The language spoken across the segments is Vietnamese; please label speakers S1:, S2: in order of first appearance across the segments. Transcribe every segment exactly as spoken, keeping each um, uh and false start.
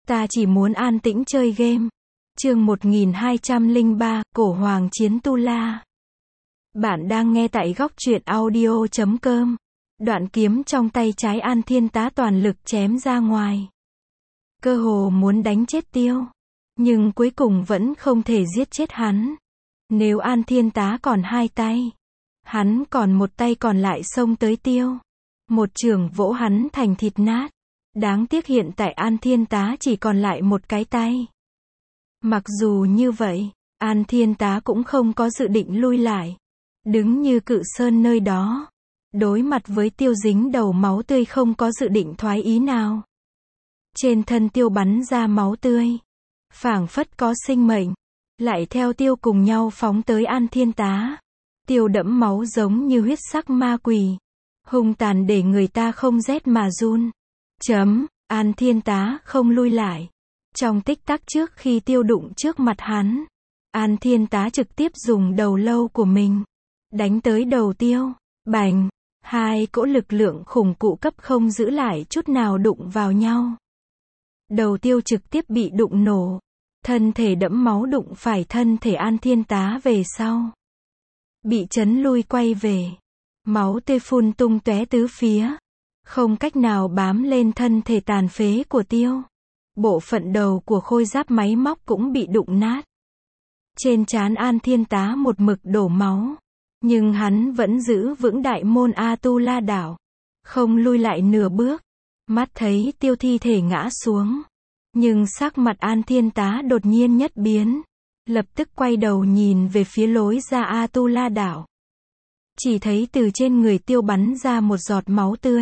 S1: Ta chỉ muốn an tĩnh chơi game. Chương một nghìn hai trăm lẻ ba, Cổ Hoàng Chiến Tu La. Bạn đang nghe tại góc truyện audio chấm com. Đoạn kiếm trong tay trái An Thiên Tá toàn lực chém ra ngoài. Cơ hồ muốn đánh chết Tiêu. Nhưng cuối cùng vẫn không thể giết chết hắn. Nếu An Thiên Tá còn hai tay, hắn còn một tay còn lại xông tới Tiêu. Một chưởng vỗ hắn thành thịt nát. Đáng tiếc hiện tại An Thiên Tá chỉ còn lại một cái tay. Mặc dù như vậy, An Thiên Tá cũng không có dự định lui lại. Đứng như cự sơn nơi đó. Đối mặt với Tiêu dính đầu máu tươi không có dự định thoái ý nào. Trên thân Tiêu bắn ra máu tươi. Phảng phất có sinh mệnh. Lại theo Tiêu cùng nhau phóng tới An Thiên Tá. Tiêu đẫm máu giống như huyết sắc ma quỷ. Hung tàn để người ta không rét mà run. Chấm, An Thiên Tá không lui lại. Trong tích tắc trước khi Tiêu đụng trước mặt hắn, An Thiên Tá trực tiếp dùng đầu lâu của mình đánh tới đầu Tiêu. Bành, hai cỗ lực lượng khủng cụ cấp không giữ lại chút nào đụng vào nhau. Đầu Tiêu trực tiếp bị đụng nổ. Thân thể đẫm máu đụng phải thân thể An Thiên Tá về sau. Bị chấn lui quay về. Máu tươi phun tung tóe tứ phía. Không cách nào bám lên thân thể tàn phế của Tiêu. Bộ phận đầu của khôi giáp máy móc cũng bị đụng nát. Trên trán An Thiên Tá một mực đổ máu. Nhưng hắn vẫn giữ vững đại môn A-tu-la đảo. Không lui lại nửa bước. Mắt thấy Tiêu thi thể ngã xuống. Nhưng sắc mặt An Thiên Tá đột nhiên nhất biến. Lập tức quay đầu nhìn về phía lối ra A-tu-la đảo. Chỉ thấy từ trên người Tiêu bắn ra một giọt máu tươi.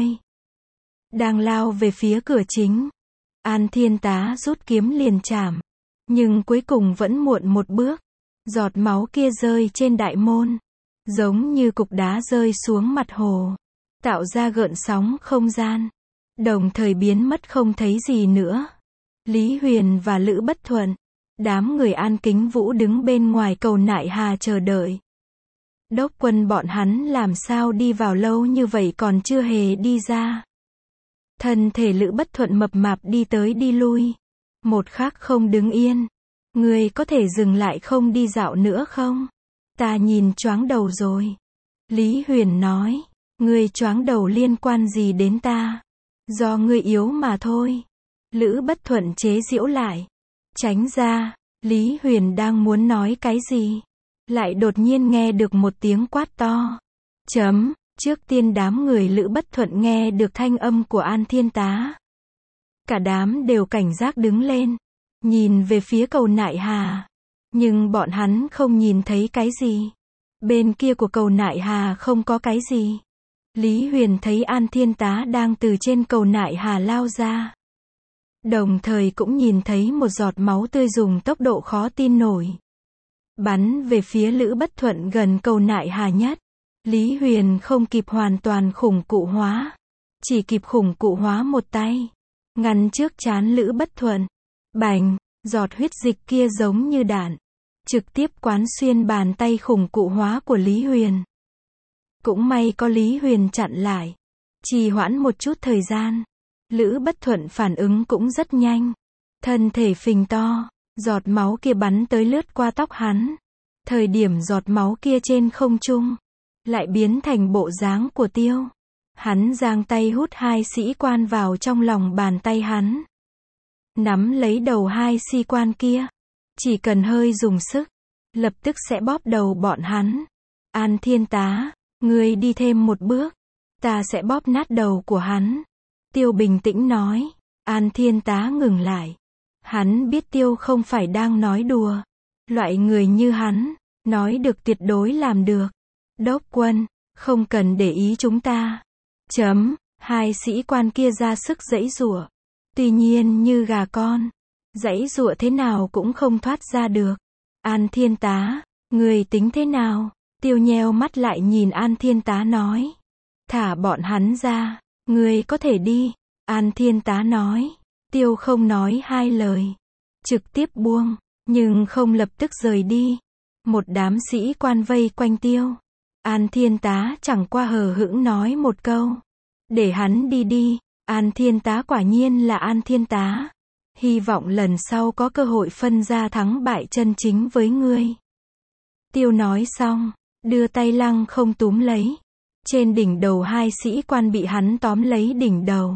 S1: Đang lao về phía cửa chính. An Thiên Tá rút kiếm liền chảm. Nhưng cuối cùng vẫn muộn một bước. Giọt máu kia rơi trên đại môn. Giống như cục đá rơi xuống mặt hồ. Tạo ra gợn sóng không gian. Đồng thời biến mất không thấy gì nữa. Lý Huyền và Lữ Bất Thuận. Đám người An Kính Vũ đứng bên ngoài cầu Nại Hà chờ đợi. Đốc quân bọn hắn làm sao đi vào lâu như vậy còn chưa hề đi ra. Thân thể Lữ Bất Thuận mập mạp đi tới đi lui. Một khắc không đứng yên. Ngươi có thể dừng lại không đi dạo nữa không? Ta nhìn choáng đầu rồi. Lý Huyền nói. Ngươi choáng đầu liên quan gì đến ta? Do ngươi yếu mà thôi. Lữ Bất Thuận chế giễu lại. Tránh ra. Lý Huyền đang muốn nói cái gì? Lại đột nhiên nghe được một tiếng quát to. Chấm. Trước tiên đám người Lữ Bất Thuận nghe được thanh âm của An Thiên Tá. Cả đám đều cảnh giác đứng lên. Nhìn về phía cầu Nại Hà. Nhưng bọn hắn không nhìn thấy cái gì. Bên kia của cầu Nại Hà không có cái gì. Lý Huyền thấy An Thiên Tá đang từ trên cầu Nại Hà lao ra. Đồng thời cũng nhìn thấy một giọt máu tươi dùng tốc độ khó tin nổi. Bắn về phía Lữ Bất Thuận gần cầu Nại Hà nhất. Lý Huyền không kịp hoàn toàn khủng cụ hóa. Chỉ kịp khủng cụ hóa một tay. Ngăn trước trán Lữ Bất Thuận. Bành, giọt huyết dịch kia giống như đạn. Trực tiếp quán xuyên bàn tay khủng cụ hóa của Lý Huyền. Cũng may có Lý Huyền chặn lại. Trì hoãn một chút thời gian. Lữ Bất Thuận phản ứng cũng rất nhanh. Thân thể phình to. Giọt máu kia bắn tới lướt qua tóc hắn. Thời điểm giọt máu kia trên không trung. Lại biến thành bộ dáng của Tiêu. Hắn giang tay hút hai sĩ quan vào trong lòng bàn tay hắn. Nắm lấy đầu hai sĩ quan kia. Chỉ cần hơi dùng sức. Lập tức sẽ bóp đầu bọn hắn. An Thiên Tá, ngươi đi thêm một bước. Ta sẽ bóp nát đầu của hắn. Tiêu bình tĩnh nói. An Thiên Tá ngừng lại. Hắn biết Tiêu không phải đang nói đùa. Loại người như hắn, nói được tuyệt đối làm được. Đốc quân, không cần để ý chúng ta. Chấm, hai sĩ quan kia ra sức giãy giụa. Tuy nhiên như gà con, giãy giụa thế nào cũng không thoát ra được. An Thiên Tá, người tính thế nào? Tiêu nheo mắt lại nhìn An Thiên Tá nói. Thả bọn hắn ra, người có thể đi. An Thiên Tá nói. Tiêu không nói hai lời. Trực tiếp buông, nhưng không lập tức rời đi. Một đám sĩ quan vây quanh Tiêu. An Thiên Tá chẳng qua hờ hững nói một câu. Để hắn đi đi. An Thiên Tá quả nhiên là An Thiên Tá. Hy vọng lần sau có cơ hội phân ra thắng bại chân chính với ngươi. Tiêu nói xong, đưa tay lăng không túm lấy. Trên đỉnh đầu hai sĩ quan bị hắn tóm lấy đỉnh đầu.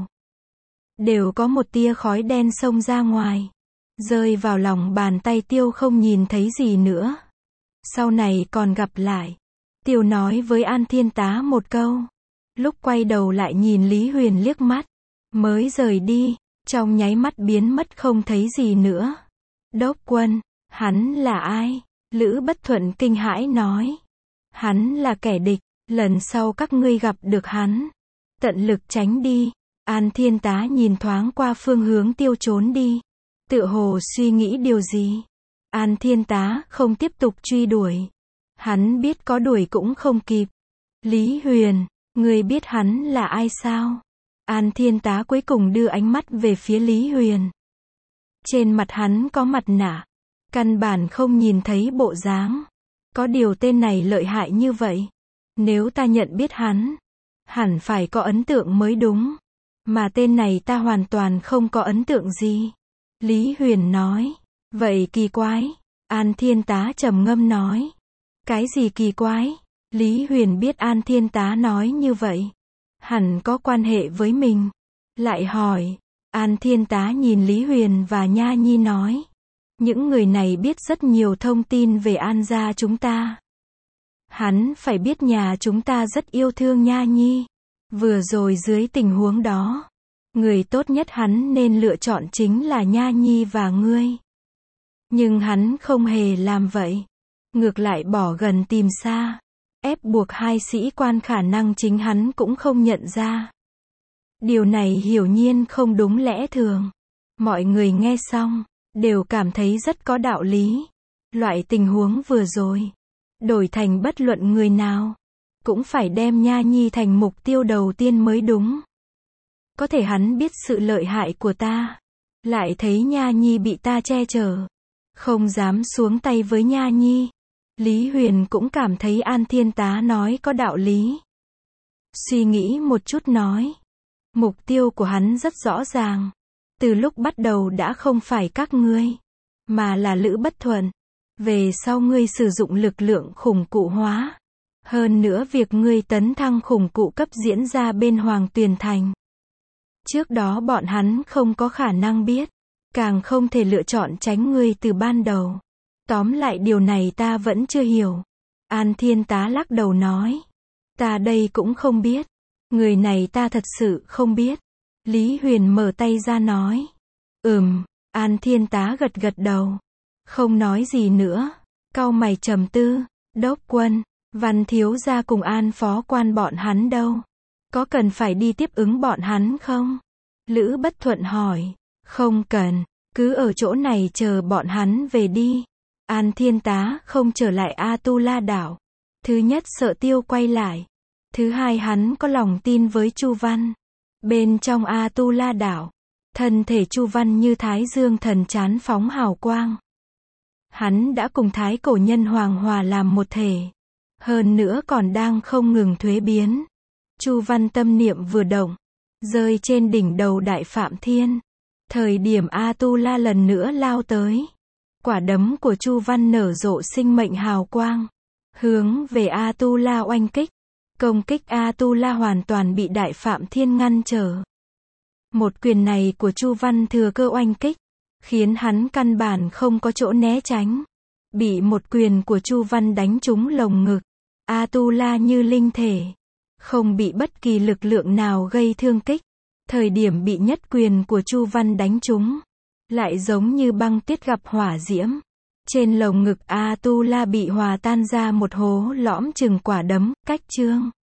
S1: Đều có một tia khói đen xông ra ngoài. Rơi vào lòng bàn tay Tiêu không nhìn thấy gì nữa. Sau này còn gặp lại. Tiêu nói với An Thiên Tá một câu. Lúc quay đầu lại nhìn Lý Huyền liếc mắt. Mới rời đi, trong nháy mắt biến mất không thấy gì nữa. Đốc quân, hắn là ai? Lữ Bất Thuận kinh hãi nói. Hắn là kẻ địch, lần sau các ngươi gặp được hắn, tận lực tránh đi. An Thiên Tá nhìn thoáng qua phương hướng Tiêu trốn đi. Tựa hồ suy nghĩ điều gì. An Thiên Tá không tiếp tục truy đuổi. Hắn biết có đuổi cũng không kịp. Lý Huyền, ngươi biết hắn là ai sao? An Thiên Tá cuối cùng đưa ánh mắt về phía Lý Huyền. Trên mặt hắn có mặt nạ. Căn bản không nhìn thấy bộ dáng. Có điều tên này lợi hại như vậy. Nếu ta nhận biết hắn, hẳn phải có ấn tượng mới đúng. Mà tên này ta hoàn toàn không có ấn tượng gì. Lý Huyền nói. Vậy kỳ quái. An Thiên Tá trầm ngâm nói. Cái gì kỳ quái? Lý Huyền biết An Thiên Tá nói như vậy hẳn có quan hệ với mình. Lại hỏi. An Thiên Tá nhìn Lý Huyền và Nha Nhi nói. Những người này biết rất nhiều thông tin về An gia chúng ta. Hắn phải biết nhà chúng ta rất yêu thương Nha Nhi. Vừa rồi dưới tình huống đó, người tốt nhất hắn nên lựa chọn chính là Nha Nhi và ngươi. Nhưng hắn không hề làm vậy. Ngược lại bỏ gần tìm xa. Ép buộc hai sĩ quan khả năng chính hắn cũng không nhận ra. Điều này hiển nhiên không đúng lẽ thường. Mọi người nghe xong, đều cảm thấy rất có đạo lý. Loại tình huống vừa rồi, đổi thành bất luận người nào, cũng phải đem Nha Nhi thành mục tiêu đầu tiên mới đúng. Có thể hắn biết sự lợi hại của ta, lại thấy Nha Nhi bị ta che chở, không dám xuống tay với Nha Nhi. Lý Huyền cũng cảm thấy An Thiên Tá nói có đạo lý. Suy nghĩ một chút nói. Mục tiêu của hắn rất rõ ràng. Từ lúc bắt đầu đã không phải các ngươi, mà là Lữ Bất Thuận. Về sau ngươi sử dụng lực lượng khủng cụ hóa. Hơn nữa việc ngươi tấn thăng khủng cụ cấp diễn ra bên Hoàng Tuyền Thành. Trước đó bọn hắn không có khả năng biết. Càng không thể lựa chọn tránh ngươi từ ban đầu. Tóm lại điều này ta vẫn chưa hiểu. An Thiên Tá lắc đầu nói. Ta đây cũng không biết. Người này ta thật sự không biết. Lý Huyền mở tay ra nói. Ừm, An Thiên Tá gật gật đầu. Không nói gì nữa. Cau mày trầm tư. Đốc quân, Văn thiếu gia cùng An phó quan bọn hắn đâu? Có cần phải đi tiếp ứng bọn hắn không? Lữ Bất Thuận hỏi. Không cần, cứ ở chỗ này chờ bọn hắn về đi. An Thiên Tá không trở lại A Tu La đảo. Thứ nhất sợ Tiêu quay lại. Thứ hai hắn có lòng tin với Chu Văn. Bên trong A Tu La đảo, thân thể Chu Văn như thái dương thần chán phóng hào quang. Hắn đã cùng thái cổ nhân hoàng hòa làm một thể. Hơn nữa còn đang không ngừng thuế biến. Chu Văn tâm niệm vừa động, rơi trên đỉnh đầu Đại Phạm Thiên. Thời điểm A Tu La lần nữa lao tới. Quả đấm của Chu Văn nở rộ sinh mệnh hào quang. Hướng về A Tu La oanh kích. Công kích A Tu La hoàn toàn bị Đại Phạm Thiên ngăn trở. Một quyền này của Chu Văn thừa cơ oanh kích, khiến hắn căn bản không có chỗ né tránh. Bị một quyền của Chu Văn đánh trúng lồng ngực. A Tu La như linh thể, không bị bất kỳ lực lượng nào gây thương tích. Thời điểm bị nhất quyền của Chu Văn đánh trúng, lại giống như băng tiết gặp hỏa diễm. Trên lồng ngực A Tu La bị hòa tan ra một hố lõm chừng quả đấm, cách trương.